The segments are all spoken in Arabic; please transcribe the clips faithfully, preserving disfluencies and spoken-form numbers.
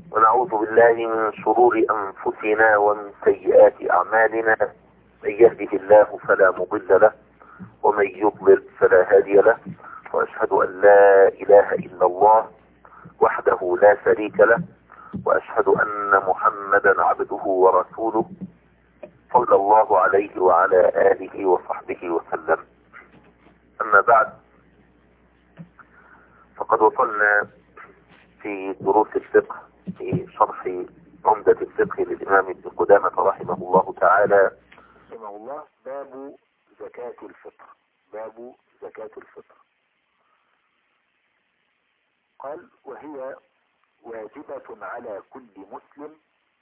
ونعوذ بالله من شرور أنفسنا ومن سيئات أعمالنا. من يهده الله فلا مضل له ومن يضلل فلا هادي له، وأشهد أن لا إله إلا الله وحده لا شريك له، وأشهد أن محمدا عبده ورسوله صلى الله عليه وعلى آله وصحبه وسلم. أما بعد، فقد وصلنا في دروس الفقه في شرح عمدة الفقه للإمام ابن قدامة رحمه الله تعالى رحمه الله باب زكاة الفطر. باب زكاة الفطر قال: وهي واجبة على كل مسلم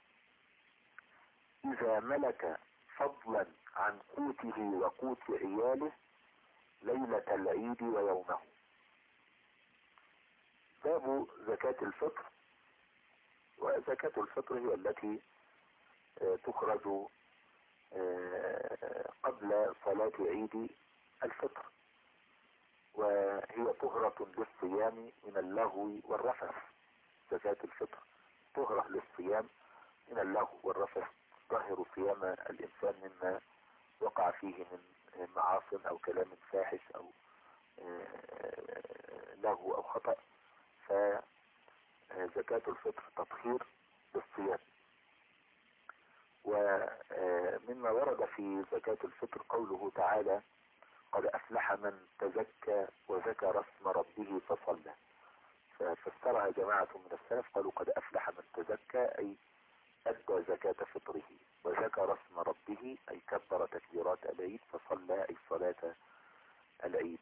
إذا ملك فضلا عن قوته وقوت عياله ليلة العيد ويومه. باب زكاة الفطر. وزكاة الفطر هي التي تخرج قبل صلاة عيد الفطر، وهي طهرة للصيام من اللغو والرفث. زكاة الفطر طهرة للصيام من اللغو والرفث، طهر صيام الإنسان مما وقع فيه من معاصٍ أو كلام فاحش أو لغو أو خطأ. فزكاة الفطر تطهير للصيام. ومما ورد في زكاة الفطر قوله تعالى: قد أفلح من تزكى وذكر اسم ربه فصلى. ففسرها جماعة من السلف قالوا: قد أفلح من تزكى أي أدى زكاة فطره، وذكر اسم ربه أي كبر تكبيرات العيد، فصلى أي صلاة العيد.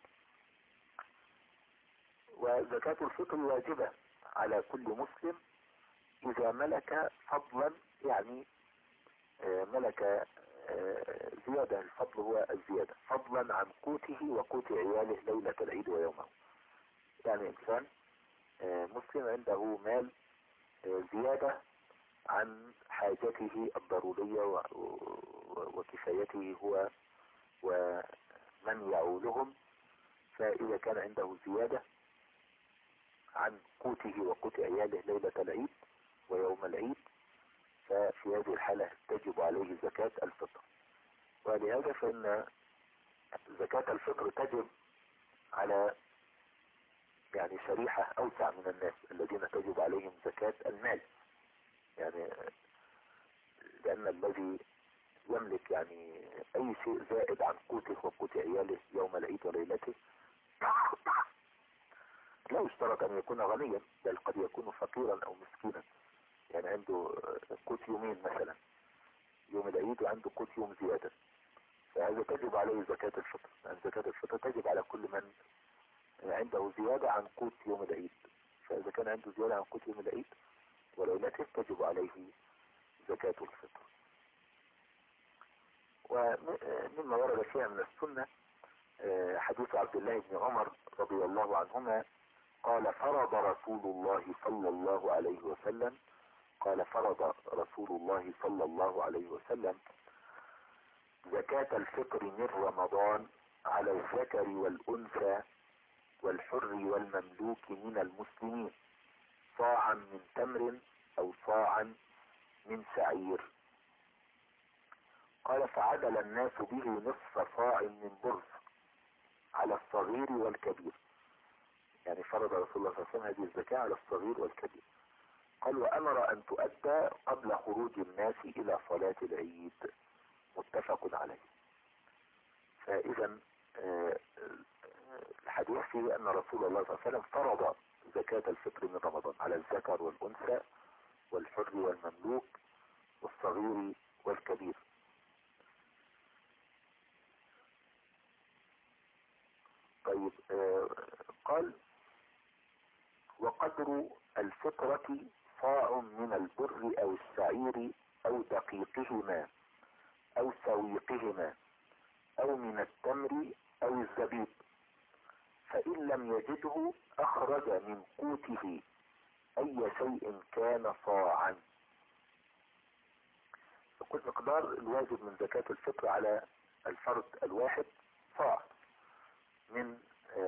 وزكاة الفطر واجبة على كل مسلم إذا ملك فضلا، يعني ملك زيادة. الفضل هو الزيادة، فضلا عن قوته وقوت عياله ليلة العيد ويومه. يعني إنسان مسلم عنده مال زيادة عن حاجته الضرورية وكفايته هو ومن يعولهم. فإذا كان عنده زيادة عن قوته وقوت عياله ليلة العيد ويوم العيد، ففي هذه الحالة تجب عليه زكاة الفطر. ولهذا فإن زكاة الفطر تجب على يعني شريحة أوسع من الناس الذين تجب عليهم زكاة المال. يعني لأن الذي يملك يعني أي شيء زائد عن قوته وقوت عياله يوم العيد وليلته لا يشترط أن يكون غنيا، بل قد يكون فقيرا أو مسكينا. يعني عنده قوت يومين مثلا يوم العيد وعنده قوت يوم زيادة، فهذا تجب عليه زكاة الفطر. لأن زكاة الفطر تجب على كل من عنده زيادة عن قوت يوم العيد. فإذا كان عنده زيادة عن قوت يوم العيد وليلته تجب عليه زكاة الفطر. ومما ورد فيها من السنة حديث عبد الله بن عمر رضي الله عنهما قال: فرض رسول الله صلى الله عليه وسلم قال فرض رسول الله صلى الله عليه وسلم زكاة الفطر من رمضان على الذكر والأنثى والحر والمملوك من المسلمين صاعا من تمر أو صاعا من شعير. قال: فعدل الناس به نصف صاع من برز على الصغير والكبير. يعني فرض رسول الله صلى الله عليه وسلم هذه الزكاة على الصغير والكبير. قال: وأمر أن تؤدى قبل خروج الناس إلى صلاة العيد. متفق عليه. فإذا الحديث فيه أن رسول الله صلى الله عليه وسلم فرض زكاة الفطر من رمضان على الذكر والأنثى والحر والمملوك والصغير والكبير. طيب، قال: وقدر الفطرة صاع من البر أو الشعير أو دقيقهما أو سويقهما أو من التمر أو الزبيب، فإن لم يجده أخرج من قوته أي شيء كان صاعا. يقول: مقدار الواجب من زكاة الفطر على الفرد الواحد صاع من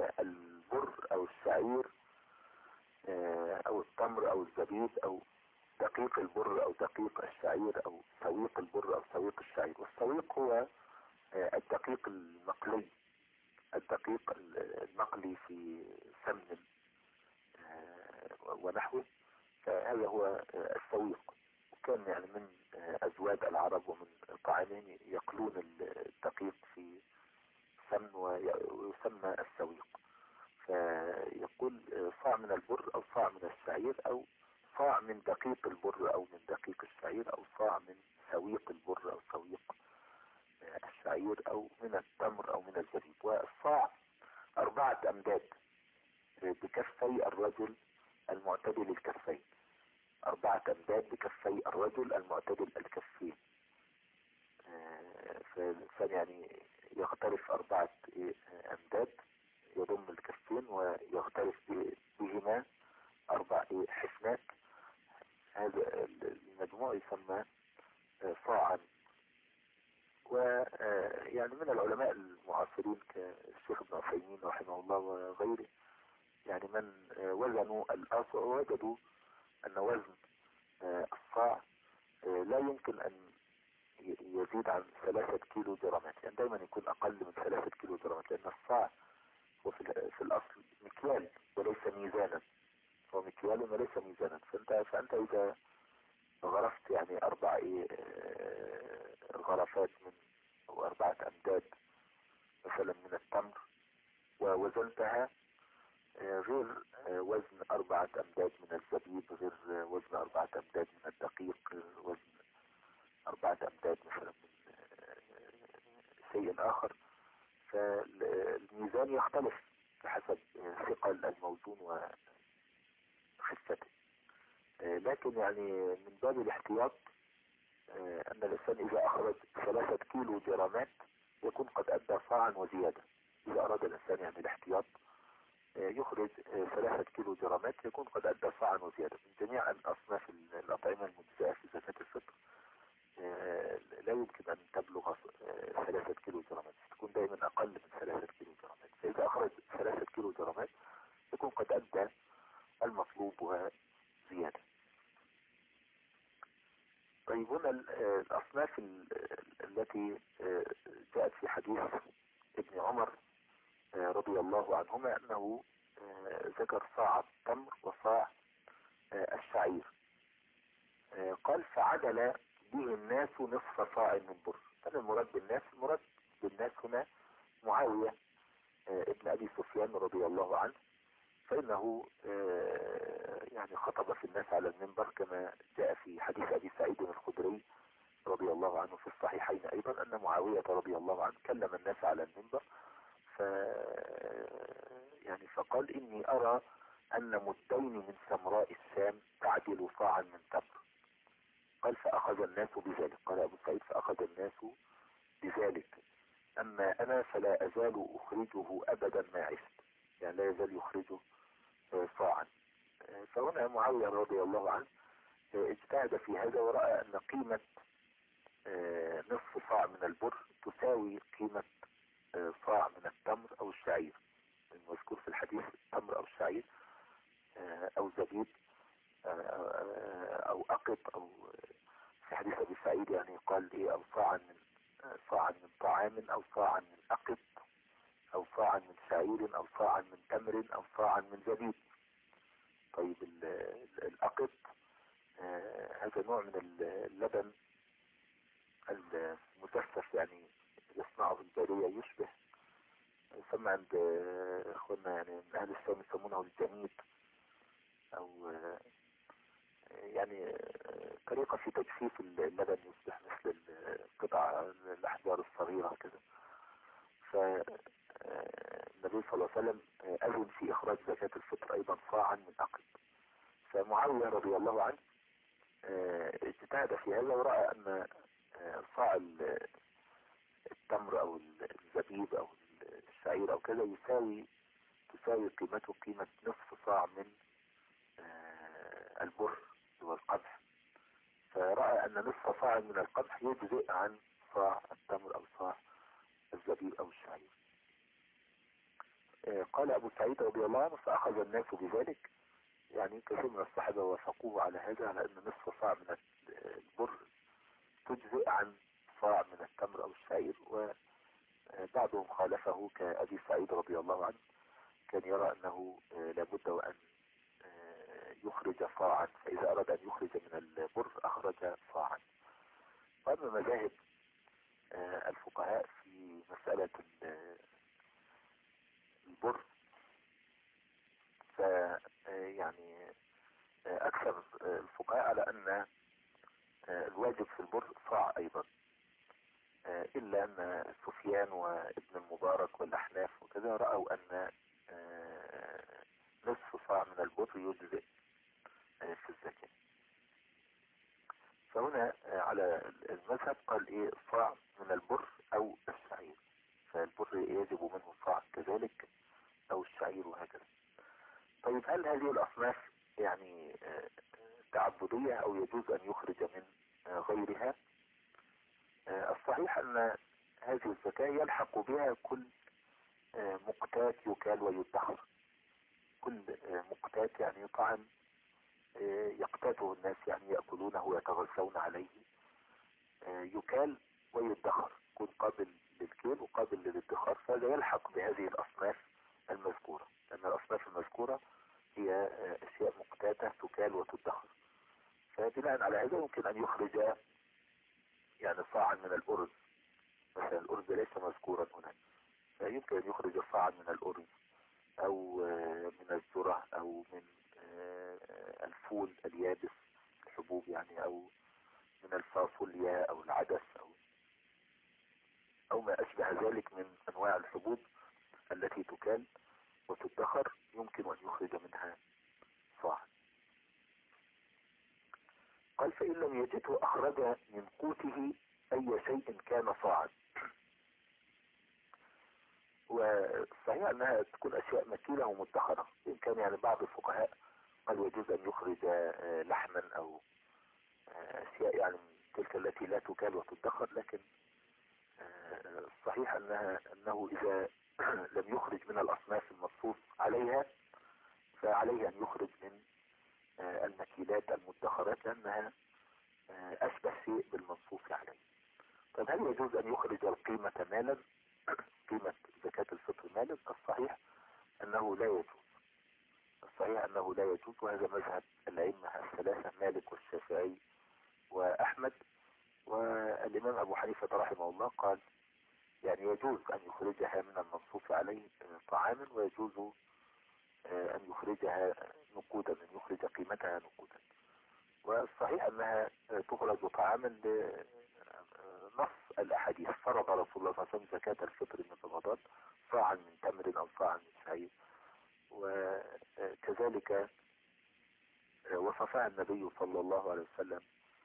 البر أو الشعير أو التمر أو الزبيب أو دقيق البر او دقيق الشعير او سويق البر او سويق الشعير. والسويق هو الدقيق المقلي، الدقيق المقلي في سمن ونحوه، فهذا هو السويق. وكان يعني من أزواج العرب ومن طعامهم يقلون الدقيق في سمن ويسمى السويق. فيقول صاع من البر أو صاع من الشعير أو صاع من دقيق البر أو من دقيق الشعير أو صاع من سويق البر أو سويق الشعير أو من التمر أو من الزبيب. والصاع أربعة أمداد بكفي الرجل المعتدل الكفين، أربعة أمداد بكفي الرجل المعتدل الكفين. فالإنسان يعني يغترف أربعة أمداد يضم الكفين ويغترف بهما أربع حفنات، هذا المجموع يسمى صاعا. ويعني من العلماء المعاصرين كالشيخ ابن عثيمين رحمه الله وغيره، يعني من وزنوا الأصع وجدوا أن وزن الصاع لا يمكن أن يزيد عن ثلاثة كيلو جرامات، يعني دايما يكون أقل من ثلاثة كيلو جرامات، لأن الصاع هو في الأصل مكيال وليس ميزانا، هو مكيال وليس ميزانا. فأنت, فأنت إذا غرفت يعني أربع غرفات من أو أربعة أمداد مثلا من التمر ووزنتها غير وزن أربعة أمداد من الزبيب، غير وزن أربعة أمداد من الدقيق، وزن أربعة أمداد مثلا من شيء آخر، فالميزان يختلف بحسب ثقل الموزون وخفته. لكن يعني من باب الاحتياط أن الإنسان إذا أخرج ثلاثة كيلو جرامات يكون قد أدى صاعا وزيادة. إذا أراد الإنسان يعني الاحتياط يخرج ثلاثة كيلو جرامات يكون قد أدى صاعا وزيادة. من جميع الأصناف الأطعمة المجزئة في زكاة الفطر لا يمكن أن تبلغ ثلاثة كيلو جرامات، تكون دائما أقل من ثلاثة كيلو جرامات. فإذا أخرج ثلاثة كيلو جرامات يكون قد أدى المطلوب وزيادة. طيب هنا الأصناف التي جاءت في حديث ابن عمر رضي الله عنهما أنه ذكر صاع التمر وصاع الشعير، قال فعدل به الناس نصف صاع من بر. هذا المراد بالناس، المراد بالناس هنا معاوية ابن أبي سفيان رضي الله عنه، فإنه يعني خطب في الناس على المنبر كما جاء في حديث أبي سعيد الخدري رضي الله عنه في الصحيحين أيضا أن معاوية رضي الله عنه كلم الناس على المنبر ف يعني فقال إني أرى أن مدين من سمراء الشام تعدل صاعا من تمر. قال فأخذ الناس بذلك، قال أبو سعيد فأخذ الناس بذلك، أما أنا فلا أزال أخرجه أبدا ما عشت، يعني لا يزال يخرجه صاعا. فهنا معاوية رضي الله عنه اجتهد في هذا ورأى أن قيمة نصف صاع من البر تساوي قيمة صاع من التمر أو الشعير، المذكور في الحديث التمر أو الشعير أو زبيب أو أقط، أو في حديث أبي سعيد يعني قال إيه أو صاعا من صاعا من طعام أو صاعا من أقط أو صاعا من شعير أو صاعا من تمر أو صاعا من زبيب. طيب الأقط هذا نوع من اللبن المجفف، يعني يصنعه البارية، يشبه يسمى عند اخواننا يعني من اهل الشام يسمونه الجميد، او يعني طريقة في تجفيف اللبن يصبح مثل القطع الاحجار الصغيرة كده. فالنبي صلى الله عليه وسلم اذن في اخراج زكاة الفطر ايضا صاعا من اقل. فمعاوية رضي الله عنه اجتهد في هذا ورأى ان صاع التمر او الزبيب او الشعير او كذا يساوي تساوي قيمته قيمة نصف صاع من البر والقمح، فرأى ان نصف صاع من القمح يجزئ عن صاع التمر او صاع الزبيب او الشعير. قال ابو سعيد رضي الله عنه فاخذ الناس بذلك، يعني كثير من الصحابة وافقوه على هذا، على أن نصف صاع من البر تجزئ عن صاع من التمر أو الشعير. وبعضهم خالفه كأبي سعيد رضي الله عنه، كان يرى أنه لابد وأن يخرج صاعا، فإذا أراد أن يخرج من البر أخرج صاعا. وأما مذاهب الفقهاء في مسألة البر ف يعني أكثر الفقهاء على أن الواجب في البر صاع أيضا، إلا أن سفيان وابن المبارك والأحناف وكذا رأوا أن نصف صاع من البر يجزئ في الزكاة. فهنا على المذهب قال إيه صاع من البر أو الشعير، فالبر يجب منه صاع كذلك أو الشعير وهكذا. طيب هل هذه الأصناف يعني تعبدية أو يجوز أن يخرج من غيرها؟ الصحيح أن هذه الزكاة يلحق بها كل مقتات يكال ويدخر. كل مقتات يعني طعام يقتاته الناس، يعني يأكلونه ويتغذون عليه، يكال ويدخر، يكون قابل للكيل وقابل للادخار، فهذا يلحق بهذه الأصناف المذكورة، لأن الأصناف المذكورة هي أشياء مقتاتة تكال وتدخر. فبناء على هذا يمكن أن يخرج يعني صاعا من الأرز مثلا، الأرز ليس مذكورا هنا، فيمكن أن يخرج صاعا من الأرز أو من الذرة أو من الفول اليابس الحبوب يعني، أو من الفاصوليا أو العدس أو أو ما أشبه ذلك من أنواع الحبوب التي تكال وتدخر، يمكن أن يخرج منها صاع. قال فإن لم يجده أخرج من قوته أي شيء كان صاعا. وصحيح أنها تكون أشياء مكيلة ومدخرة، إن كان يعني بعض الفقهاء قال يجوز أن يخرج لحما أو أشياء يعني تلك التي لا تكال وتدخر، لكن الصحيح أنها أنه إذا لم يخرج من الأصناف المنصوص عليها فعليه أن يخرج من المكيلات المدخرات، لأنها أشبه شيء بالمنصوص عليه. طيب هل يجوز أن يخرج القيمة مالا، قيمة زكاة الفطر مالا؟ الصحيح أنه لا يجوز، الصحيح أنه لا يجوز، وهذا مذهب الأئمة الثلاثة مالك والشافعي وأحمد. والإمام أبو حنيفة رحمه الله قال يعني يجوز أن يخرجها من المنصوص عليه طعاما، ويجوز أن يخرجها نقودا، أن يخرج قيمتها نقودا. والصحيح أنها تخرج طعاما لنص الأحاديث، فرض رسول الله صلى الله عليه وسلم زكاة الفطر من رمضان صاعا من تمر أو صاعا من شعير، وكذلك وصفها النبي صلى الله عليه وسلم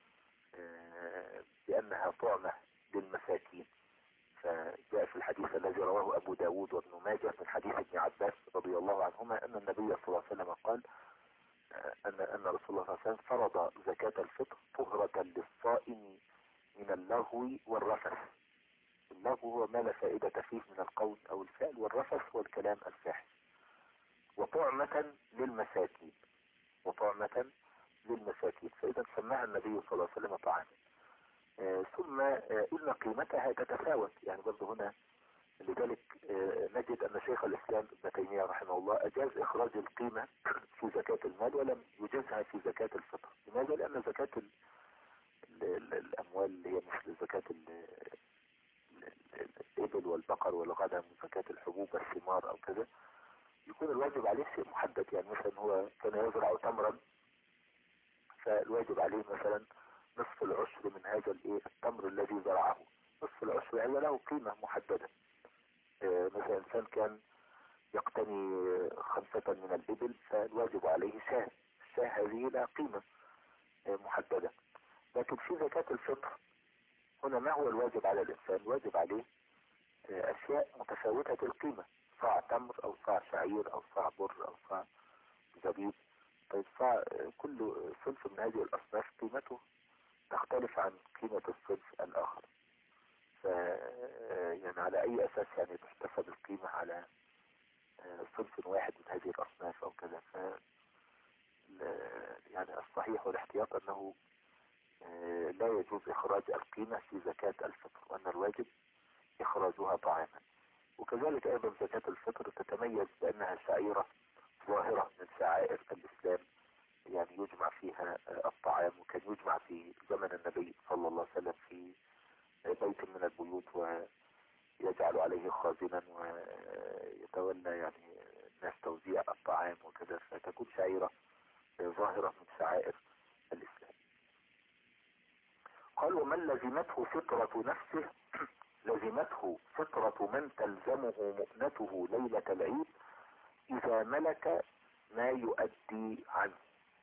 بأنها طعمة للمساكين. فجاء في الحديث الذي رواه أبو داود وابن ماجه من حديث ابن عباس رضي الله عنهما أن النبي صلى الله عليه وسلم قال أن أن رسول الله صلى الله عليه وسلم فرض زكاة الفطر طهرة للصائم من اللغو والرفث. اللغو هو ما لا فائدة فيه من القول أو الفعل، والرفث والكلام الفاحش. وطعمة للمساكين، وطعمة للمساكين، فإذا سماها النبي صلى الله عليه وسلم طعاما. آه ثم آه إن قيمتها تتفاوت، يعني برضه هنا لذلك آه نجد أن شيخ الإسلام ابن تيمية رحمه الله أجاز إخراج القيمة في زكاة المال ولم يجزها في زكاة الفطر. لماذا؟ لأن زكاة ال ال ال الأموال اللي هي مثل زكاة الإبل والبقر والغنم وزكاة الحبوب والثمار أو كذا يكون الواجب عليه شيء محدد. يعني مثلا هو كان يزرع تمرا، فالواجب عليه مثلا نصف العشر من هذا الايه التمر الذي زرعه، نصف العشر هذا له قيمة محددة. اه مثلا انسان كان يقتني خمسة من الابل، فالواجب عليه شاه، الشاه هذه لها قيمة اه محددة. لكن في زكاة الفطر هنا ما هو الواجب على الانسان؟ الواجب عليه اه اشياء متفاوتة القيمة، صاع تمر او صاع شعير او صاع بر او صاع زبيب. طيب صاع كل صنف من هذه الاصناف قيمته تختلف عن قيمة الصنف الآخر. ف يعني على أي أساس يعني تحتسب القيمة على صنف واحد من هذه الأصناف أو كذا؟ يعني الصحيح والاحتياط أنه لا يجوز إخراج القيمة في زكاة الفطر، وأن الواجب إخراجها طعاما. وكذلك أيضا زكاة الفطر تتميز بأنها شعيرة ظاهرة من شعائر الإسلام، يعني يجمع فيها الطعام، وكان يجمع في زمن النبي صلى الله عليه وسلم في بيت من البيوت ويجعل عليه خازنا ويتولى يعني الناس توزيع الطعام وكذا، فتكون شعيرة ظاهرة من شعائر الإسلام. قال ومن لزمته فطرة نفسه لزمته فطرة من تلزمه مؤنته ليلة العيد إذا ملك ما يؤدي عنه.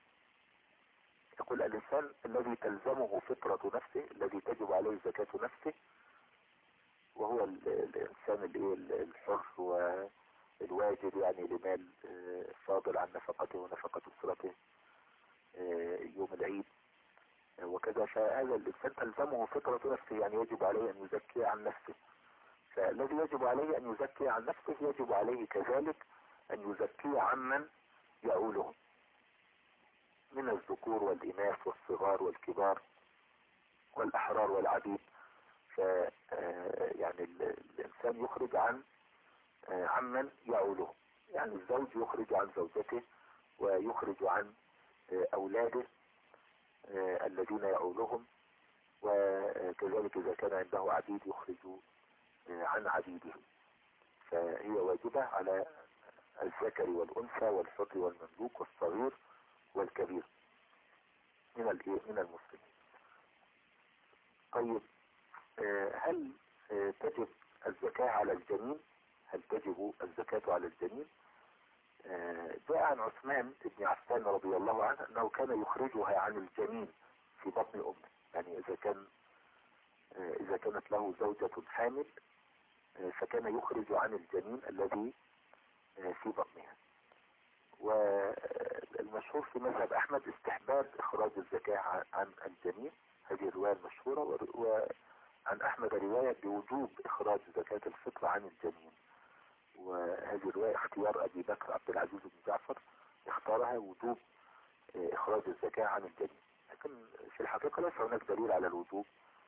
يقول الإنسان الذي تلزمه فطرة نفسه، الذي تجب عليه زكاة نفسه، وهو الإنسان الحر والواجب يعني لمال فاضل عن نفقته ونفقة أسرته يوم العيد، وكذا. فهذا الإنسان تلزمه فطرة نفسه، يعني يجب عليه أن يزكي عن نفسه. فالذي يجب عليه أن يزكي عن نفسه يجب عليه كذلك أن يزكي عمن يعولهم من الذكور والإناث والصغار والكبار والأحرار والعبيد. ف يعني الإنسان يخرج عن عمن يعوله، يعني الزوج يخرج عن زوجته ويخرج عن أولاده الذين يعولهم، وكذلك إذا كان عنده عبيد يخرج عن عبيده. فهي واجبة على الذكر والأنثى والحر والمملوك والصغير والكبير من من المسلمين. طيب هل تجب الزكاة على الجنين؟ هل تجب الزكاة على الجنين؟ جاء عن عثمان بن عفان رضي الله عنه أنه كان يخرجها عن الجنين في بطن أمه، يعني إذا كان إذا كانت له زوجة حامل فكان يخرج عن الجنين الذي في بطنها. والمشهور في مذهب أحمد استحباب إخراج الزكاة عن الجنين، هذه الرواية المشهورة. وعن أحمد رواية بوجوب إخراج زكاة الفطر عن الجنين، وهذه الرواية اختيار أبي بكر عبد العزيز بن جعفر، اختارها وجوب إخراج الزكاة عن الجنين. لكن في الحقيقة ليس هناك دليل على الوجوب،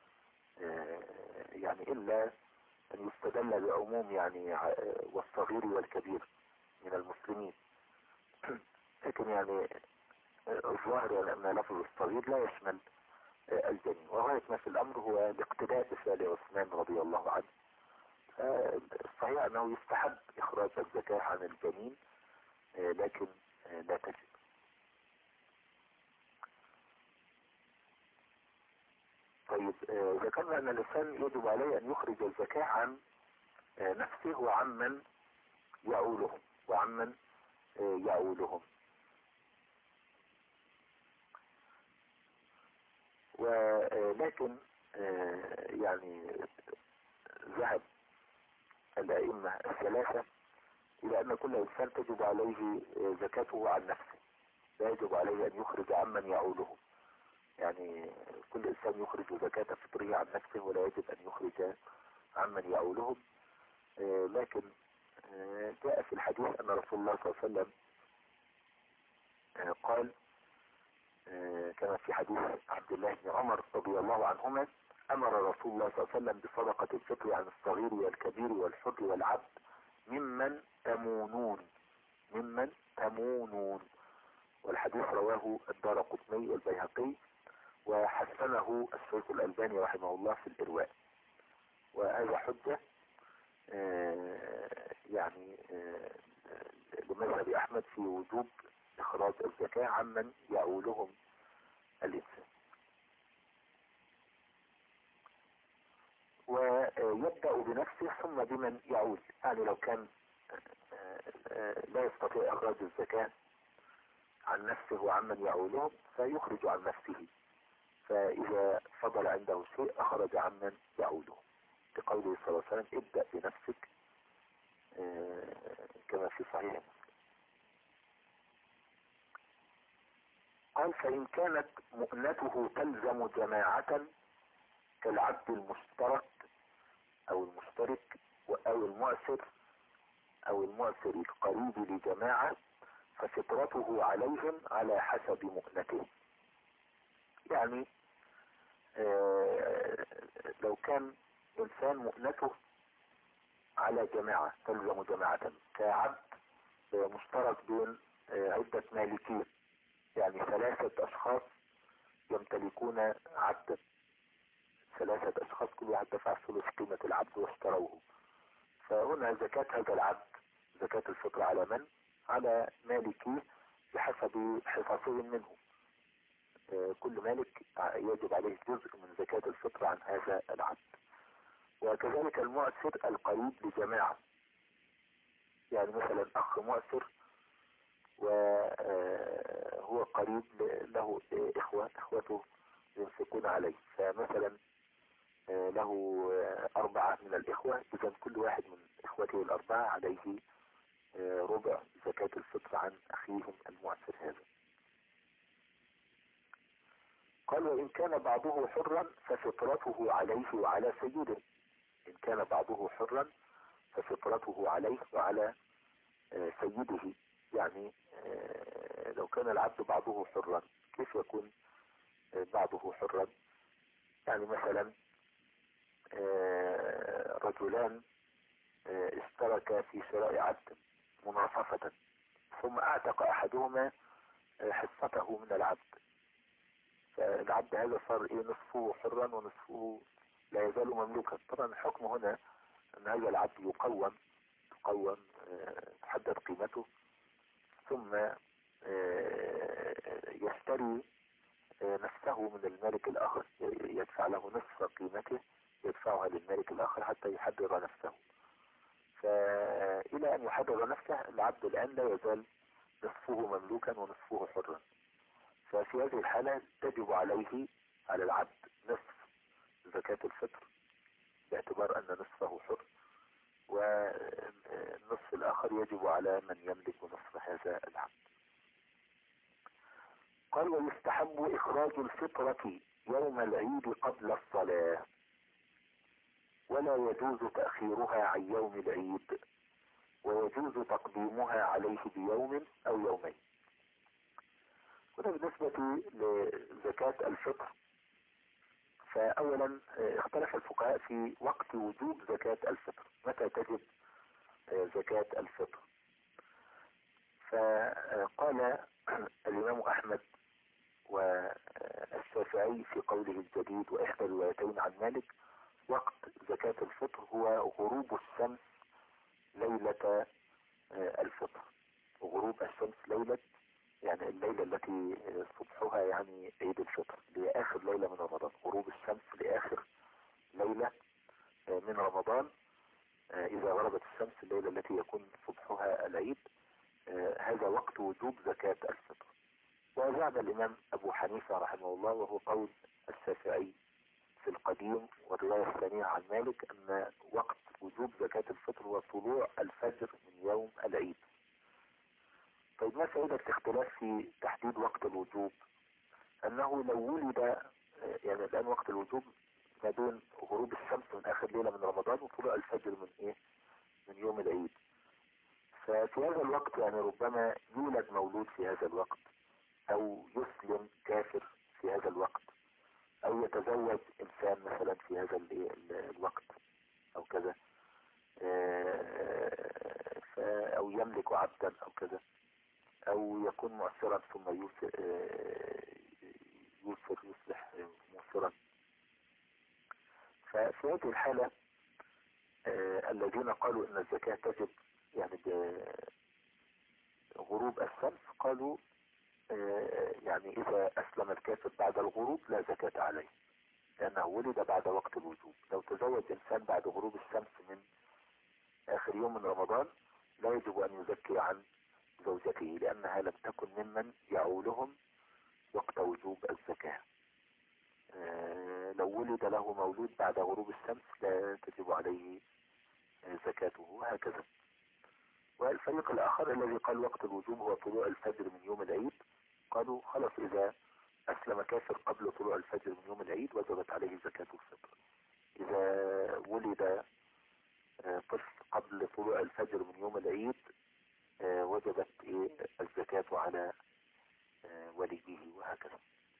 يعني إلا أن يستدل بعموم يعني والصغير والكبير من المسلمين. لكن يعني الظاهر يعني أن لفظ الصغير لا يشمل الجنين، وغاية ما في الأمر هو الاقتداء بفعل عثمان رضي الله عنه. الصحيح أنه يستحب إخراج الزكاة عن الجنين، لكن لا تجب. طيب ذكرنا أن الإنسان يجب عليه أن يخرج الزكاة عن نفسه وعمن يعولهم وعمن يعولهم ولكن يعني ذهب الأئمة الثلاثة إلى أن كل إنسان تجب عليه زكاته عن نفسه، لا يجب عليه أن يخرج عمن يعوله. يعني كل إنسان يخرج زكاة فطره عن نفسه ولا يجب أن يخرج عمن يعولهم. لكن جاء في الحديث أن رسول الله صلى الله عليه وسلم قال كما في حديث عبد الله بن عمر رضي الله عنهما: أمر رسول الله صلى الله عليه وسلم بصدقة الفطر عن الصغير والكبير والحر والعبد ممن تمونون ممن تمونون والحديث رواه الدارقطني والبيهقي وحسنه الشيخ الألباني رحمه الله في الإرواء. وهذا حجة يعني لمذهب أحمد في وجوب إخراج الزكاة عمن يعولهم الإنسان. ويبدأ بنفسه ثم بمن يعول، يعني لو كان لا يستطيع إخراج الزكاة عن نفسه وعمن يعولهم فيخرج عن نفسه، فإذا فضل عنده شيء أخرج عمن يعوله، بقوله صلى الله عليه وسلم: ابدأ بنفسك، كما في صحيح مسلم. قال: فإن كانت مؤنته تلزم جماعة كالعبد المشترك أو المشترك أو المعسر أو المعسر القريب لجماعة ففطرته عليهم على حسب مؤنته. يعني آه لو كان إنسان مؤنته على جماعة تلزم جماعة كعبد مشترك بين عدة مالكين، يعني ثلاثة أشخاص يمتلكون عبدا، ثلاثة أشخاص كل واحد دفع ثلث قيمة العبد واشتروه. فهنا زكاة هذا العبد، زكاة الفطر على من؟ على مالكيه بحسب حصصهم منه. كل مالك يجب عليه جزء من زكاة الفطر عن هذا العبد. وكذلك المعسر القريب لجماعة، يعني مثلا أخ معسر وهو قريب له إخوة، إخوته ينفقون عليه، فمثلا له أربعة من الإخوة، إذا كل واحد من إخوته الأربعة عليه ربع زكاة الفطر عن أخيهم المعسر هذا. قال وإن كان بعضه حرا ففطرته عليه وعلى سيده. إن كان بعضه حرا ففطرته عليه وعلى سيده. يعني لو كان العبد بعضه حرا، كيف يكون بعضه حرا؟ يعني مثلا رجلان اشتركا في شراء عبد مناصفة، ثم اعتق احدهما حصته من العبد، فالعبد هذا صار ايه؟ نصفه حرا ونصفه لا يزال مملوكا. طبعا الحكم هنا ان هذا العبد يقوم يقوم تحدد قيمته، ثم يشتري نفسه من الملك الآخر، يدفع له نصف قيمته يدفعها للملك الآخر حتى يحرر نفسه. فإلى أن يحرر نفسه العبد الآن لا يزال نصفه مملوكا ونصفه حرا. ففي هذه الحالة تجب عليه على العبد نصف زكاة الفطر باعتبار أن نصفه حر، والنصف الآخر يجب على من يملك نصف هذا العبد. قال ويستحب إخراج الفطرة يوم العيد قبل الصلاة، ولا يجوز تأخيرها عن يوم العيد، ويجوز تقديمها عليه بيوم أو يومين. وده بالنسبة لزكاة الفطر. فأولا اختلف الفقهاء في وقت وجوب زكاة الفطر، متى تجب زكاة الفطر. فقال الإمام أحمد والشافعي في قوله الجديد وإحدى الروايتين عن مالك وقت زكاة الفطر هو غروب الشمس ليلة الفطر. غروب الشمس ليلة، يعني الليلة التي صبحها يعني عيد الفطر، لآخر ليلة من رمضان. غروب الشمس لآخر ليلة من رمضان إذا غربت الشمس الليلة التي يكون صبحها العيد، هذا وقت وجوب زكاة الفطر. وزعم الإمام أبو حنيفة رحمه الله، وهو قول الشافعي في القديم والرواية الثانية عن مالك، أن وقت وجوب زكاة الفطر هو طلوع الفجر من يوم العيد. طيب ما فائدة الاختلاف في تحديد وقت الوجوب؟ أنه لو ولد، يعني الآن وقت الوجوب ما بين غروب الشمس من آخر ليلة من رمضان وطلوع الفجر من إيه؟ من يوم العيد. ففي هذا الوقت يعني ربما يولد مولود في هذا الوقت، أو يسلم كافر في هذا الوقت، أو يتزوج إنسان مثلا في هذا الوقت أو كذا، أو يملك عبدا أو كذا، أو يكون معسرا ثم يوسر يوسر يصبح معسرا. ففي هذه الحالة الذين قالوا إن الزكاة تجب يعني بغروب الشمس قالوا يعني إذا أسلم الكافر بعد الغروب لا زكاة عليه، لأنه ولد بعد وقت الوجوب. لو تزوج إنسان بعد غروب الشمس من آخر يوم من رمضان لا يجب أن يزكي عن زوجته، لأنها لم تكن ممن يعولهم وقت وجوب الزكاة. لو ولد له مولود بعد غروب الشمس لا تجب عليه زكاته، وهكذا. والفريق الآخر الذي قال وقت الوجوب هو طلوع الفجر من يوم العيد، قالوا خلاص إذا أسلم كافر قبل طلوع الفجر من يوم العيد وجبت عليه زكاة الفطر. إذا ولد طفل قبل طلوع الفجر من يوم العيد آه، وجبت إيه الزكاة على آه، وليه وهكذا.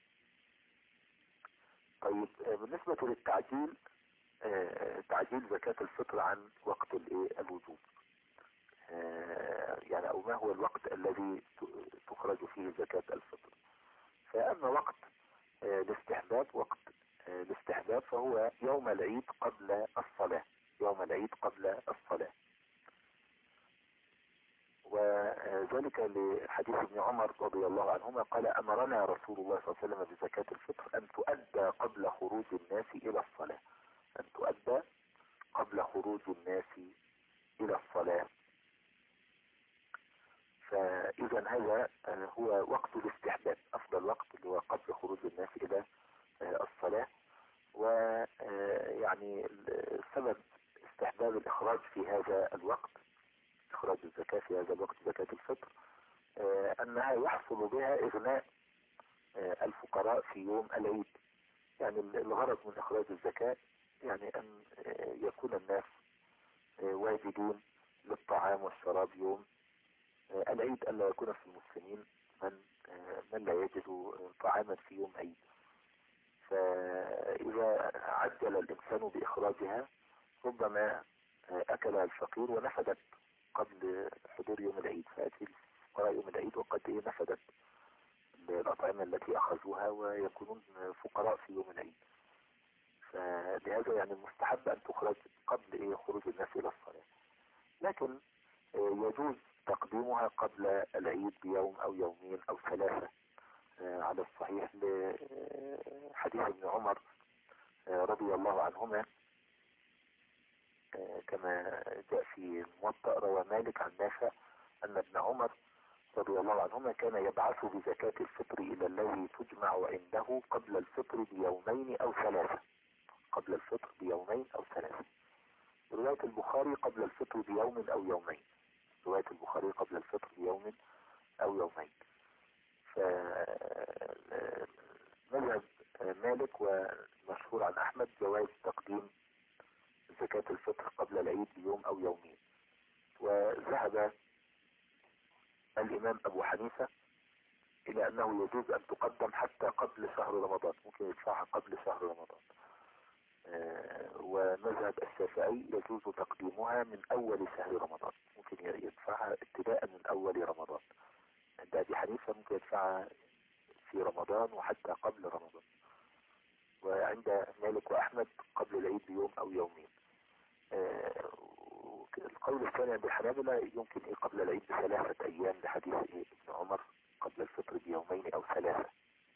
طيب آه، بالنسبة للتعجيل، آه، تعجيل زكاة الفطر عن وقت الإيه الوجوب، آه، يعني أو ما هو الوقت الذي ت- تخرج فيه زكاة الفطر. فأما وقت آه، الاستحباب، وقت آه، الاستحباب فهو يوم العيد قبل الصلاة، يوم العيد قبل الصلاة. وذلك لحديث ابن عمر رضي الله عنهما قال أمرنا رسول الله صلى الله عليه وسلم بزكاة الفطر أن تؤدى قبل خروج الناس إلى الصلاة، أن تؤدى قبل خروج الناس إلى الصلاة. فإذا هذا آه، هو وقت الاستحباب، أفضل وقت اللي هو قبل خروج الناس إلى آه، الصلاة. ويعني السبب استحباب الإخراج في هذا الوقت، إخراج الزكاة في هذا الوقت زكاة الفطر، آه، أنها يحصل بها إغناء آه، الفقراء في يوم العيد. يعني الغرض من إخراج الزكاة يعني أن آه، يكون الناس آه، واجدين للطعام والشراب يوم آه، العيد، ألا يكون في المسلمين من آه، من لا يجد طعاما في يوم عيد. فإذا عجل الإنسان بإخراجها ربما آه، أكلها الفقير ونفدت قبل حضور يوم العيد، فيأتي الفقراء يوم العيد وقد إيه نفدت الأطعمة التي أخذوها ويكونون فقراء في يوم العيد. فلهذا يعني المستحب أن تخرج قبل إيه خروج الناس إلى الصلاة، لكن آه، يجوز تقديمها قبل العيد بيوم أو يومين أو ثلاثة آه، على الصحيح لحديث ابن عمر آه، رضي الله عنهما آه، كما جاء في الموطأ. روى مالك عن نافع أن ابن عمر رضي الله عنهما كان يبعث بزكاة الفطر إلى الذي تجمع عنده قبل الفطر بيومين أو ثلاثة، قبل الفطر بيومين أو ثلاثة. رواية البخاري قبل الفطر بيوم أو يومين، رواية البخاري قبل الفطر بيوم أو يومين. فمذهب مالك ومشهور عن أحمد جواز تقديم زكاة الفطر قبل العيد بيوم أو يومين. وذهب الإمام أبو حنيفة إلى أنه يجوز أن تقدم حتى قبل شهر رمضان، ممكن يدفعها قبل شهر رمضان. آه، ومذهب الشافعي يجوز تقديمها من أول شهر رمضان، ممكن يدفعها ابتداء من أول رمضان. عند أبي حنيفة ممكن يدفعها في رمضان وحتى قبل رمضان. وعند مالك وأحمد قبل العيد بيوم أو يومين. آه، القول الثاني عند الحنابلة يمكن إيه قبل العيد بثلاثة أيام لحديث إيه ابن عمر قبل الفطر بيومين أو ثلاثة.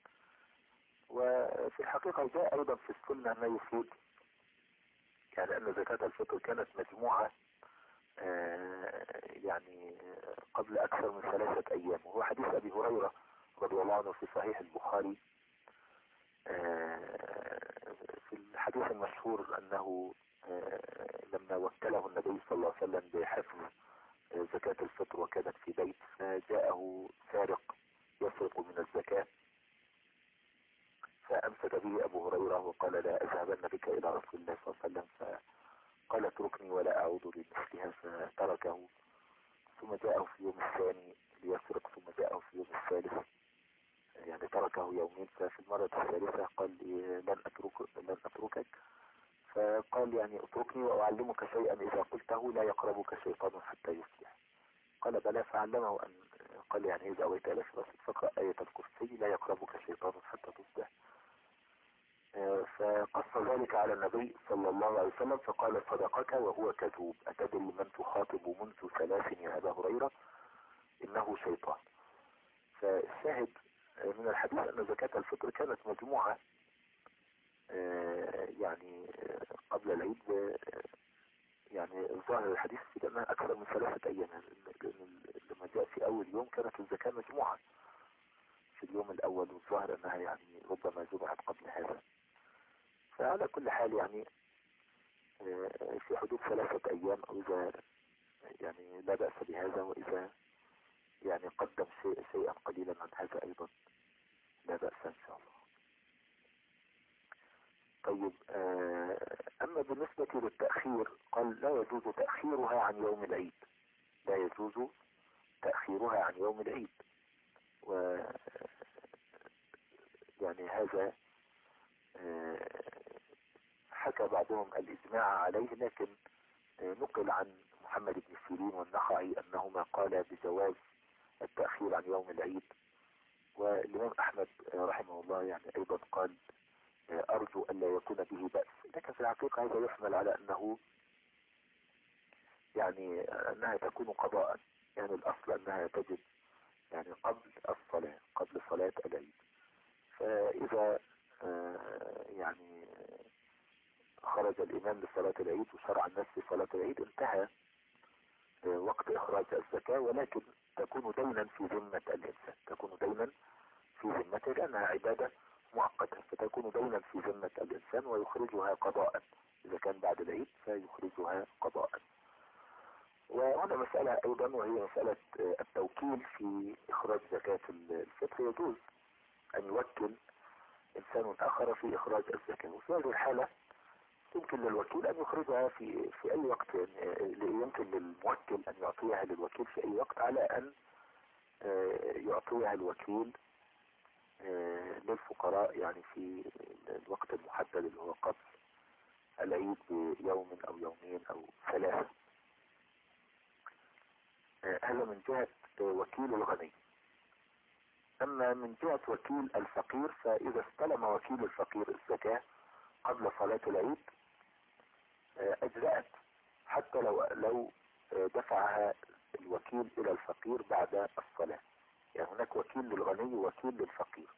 وفي الحقيقة جاء أيضا في السنة ما يفيد يعني أن زكاة الفطر كانت مجموعة آه، يعني قبل أكثر من ثلاثة أيام. وهو حديث أبي هريرة رضي الله عنه في صحيح البخاري آه، في الحديث المشهور أنه آه، لما وكله النبي صلى الله عليه وسلم بحفظ آه، زكاة الفطر وكانت في بيت، فجاءه سارق يسرق من الزكاة فأمسك به أبو هريرة وقال لا أذهبن بك إلى رسول الله صلى الله عليه وسلم، فقال اتركني ولا أعود لمثلها، فتركه. ثم جاءه في يوم الثاني ليسرق، ثم جاءه في يوم الثالث يعني تركه يومين. ففي المرة الثالثة قال لي لن أترك لن أتركك، فقال يعني اتركني وأعلمك شيئا إذا قلته لا يقربك شيطان حتى يصبح. قال بلى، فعلمه أن قال يعني إذا أويت إلى فراسك فاقرأ آية الكرسي لا يقربك شيطان حتى تصبح. فقص ذلك على النبي صلى الله عليه وسلم فقال صدقك وهو كذوب، أتدري من تخاطب منذ ثلاث يا أبا هريرة؟ إنه شيطان. فالشاهد من الحديث أن زكاة الفطر كانت مجموعة يعني قبل العيد، يعني ظاهر الحديث في أنها أكثر من ثلاثة أيام، لأن لما جاء في أول يوم كانت الزكاة مجموعة في اليوم الأول، والظاهر أنها يعني ربما جمعت قبل هذا. فعلى كل حال يعني في حدود ثلاثة أيام، أو إذا يعني لا بأس بهذا، وإذا يعني قدم شيء شيئا قليلا عن هذا أيضا لا بأس إن شاء الله. طيب أما بالنسبة للتأخير قال لا يجوز تأخيرها عن يوم العيد، لا يجوز تأخيرها عن يوم العيد. و يعني هذا حكى بعضهم الإجماع عليه، لكن نقل عن محمد بن سيرين والنخعي أنهما قالا بجواز التأخير عن يوم العيد. والإمام أحمد رحمه الله يعني أيضا قال أرجو أن لا يكون به بأس، لكن في الحقيقة هذا يحمل على أنه يعني أنها تكون قضاء، يعني الأصل أنها تجب يعني قبل الصلاة، قبل صلاة العيد. فإذا يعني خرج الإمام لصلاة العيد وشرع الناس في صلاة العيد انتهى وقت إخراج الزكاة، ولكن تكون دينا في ذمة الإنسان، تكون دينا في ذمته لأنها عبادة مؤقتة، فتكون دينا في ذمة الإنسان ويخرجها قضاء. إذا كان بعد العيد فيخرجها قضاء. وهنا مسألة أيضا وهي مسألة التوكيل في إخراج زكاة الفطر. يجوز أن يوكل إنسان آخر في إخراج الزكاة، وفي هذه الحالة يمكن للوكيل أن يخرجها في في أي وقت، يعني يمكن للموكل أن يعطيها للوكيل في أي وقت، على أن يعطيها الوكيل للفقراء يعني في الوقت المحدد اللي هو قبل العيد بيوم أو يومين أو ثلاثة. هذا من جهة وكيل الغني. أما من جهة وكيل الفقير، فإذا استلم وكيل الفقير الزكاة قبل صلاة العيد أجزأت، حتى لو لو دفعها الوكيل إلى الفقير بعد الصلاة. يعني هناك وكيل للغني ووكيل للفقير.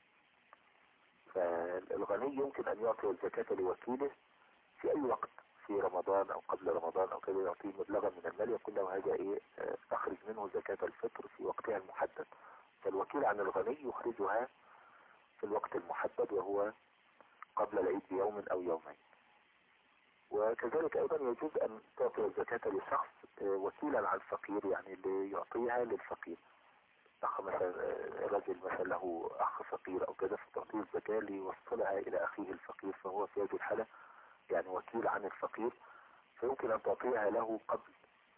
فالغني يمكن أن يعطي الزكاة لوكيله في أي وقت، في رمضان أو قبل رمضان أو كذا، يعطيه مبلغا من المال يقول له هذا إيه أخرج منه زكاة الفطر في وقتها المحدد. فالوكيل عن الغني يخرجها في الوقت المحدد وهو قبل العيد بيوم أو يومين. وكذلك أيضا يجوز أن تعطي الزكاة لشخص وكيلا عن الفقير، يعني ليعطيها للفقير. أخ مثلا، رجل مثلا له أخ فقير أو كذا، فتعطيه الزكاة ليوصلها إلى أخيه الفقير، فهو في هذه الحالة يعني وكيل عن الفقير، فيمكن أن تعطيها له قبل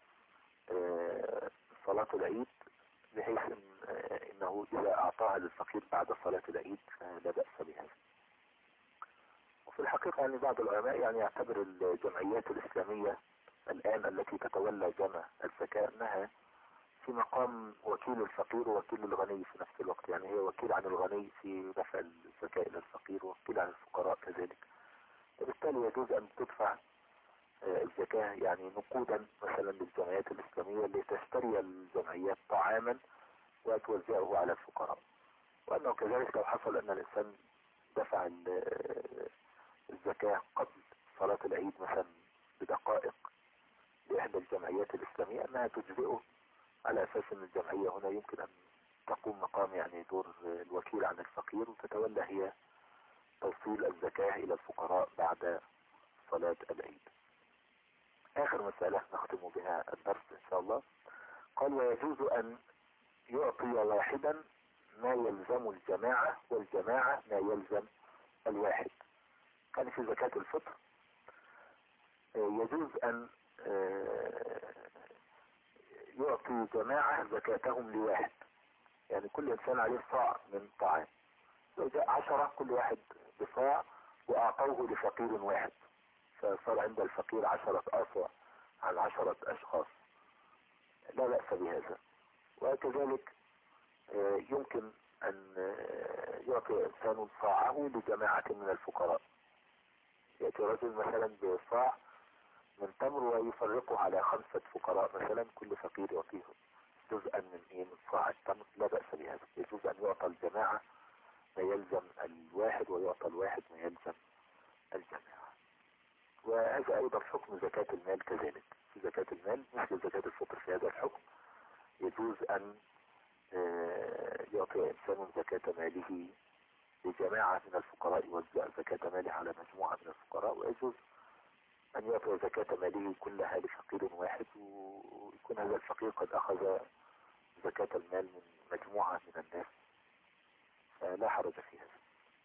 صلاة العيد، بحيث إن إنه إذا أعطاها للفقير بعد صلاة العيد فلا بأس بهذا. وفي الحقيقة يعني بعض العلماء يعني يعتبر الجمعيات الإسلامية الآن التي تتولى جمع الزكاة أنها في مقام وكيل الفقير ووكيل الغني في نفس الوقت. يعني هي وكيل عن الغني في دفع الزكاة إلى الفقير، ووكيل عن الفقراء كذلك. وبالتالي يجوز أن تدفع الزكاة يعني نقودا مثلا للجمعيات الإسلامية لتشتري الجمعيات طعاما وتوزعه على الفقراء. وأنه كذلك لو حصل أن الإنسان دفع الزكاة قبل صلاة العيد مثلا بدقائق لإحدى الجمعيات الإسلامية، أنها تجزئه على أساس أن الجمعية هنا يمكن أن تقوم مقام يعني دور الوكيل عن الفقير، وتتولى هي توصيل الزكاة إلى الفقراء بعد صلاة العيد. آخر مسألة نختم بها الدرس إن شاء الله. قال ويجوز أن يعطي واحدا ما يلزم الجماعة، والجماعة ما يلزم الواحد. كان في زكاة الفطر يجوز أن يعطي جماعة زكاتهم لواحد، يعني كل إنسان عليه صاع من طعام، لو جاء عشرة كل واحد بصاع وأعطوه لفقير واحد، فصار عند الفقير عشرة آصاع عن عشرة أشخاص، لا بأس بهذا. وكذلك يمكن أن يعطي إنسان صاعه لجماعة من الفقراء. يأتي رجل مثلا بصاع من تمر ويفرقه على خمسة فقراء مثلا، كل فقير يعطيه جزءا من ايه من صاع التمر، لا بأس بهذا. يجوز أن يعطى الجماعة ما يلزم الواحد ويعطى الواحد ما يلزم الجماعة. وهذا أيضا حكم زكاة المال كذلك. في زكاة المال مثل زكاة الفطر في هذا الحكم، يجوز أن يعطي إنسان زكاة ماله لجماعة من الفقراء، يوزع زكاة ماله على مجموعة من الفقراء، ويجوز أن يعطي زكاة ماله كلها لفقير واحد، ويكون هذا الفقير قد أخذ زكاة المال من مجموعة من الناس، فلا حرج في هذا.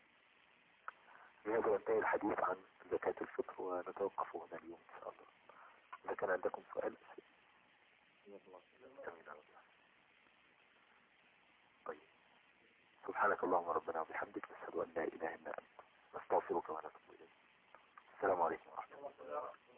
بهذا ينتهي الحديث عن زكاة الفطر، ونتوقف هنا اليوم إن شاء الله. إذا كان عندكم سؤال. سبحانك اللهم ربنا وبحمدك، نشهد أن لا إله إلا أنت، نستغفرك ونتوب إليك. السلام عليكم ورحمة الله.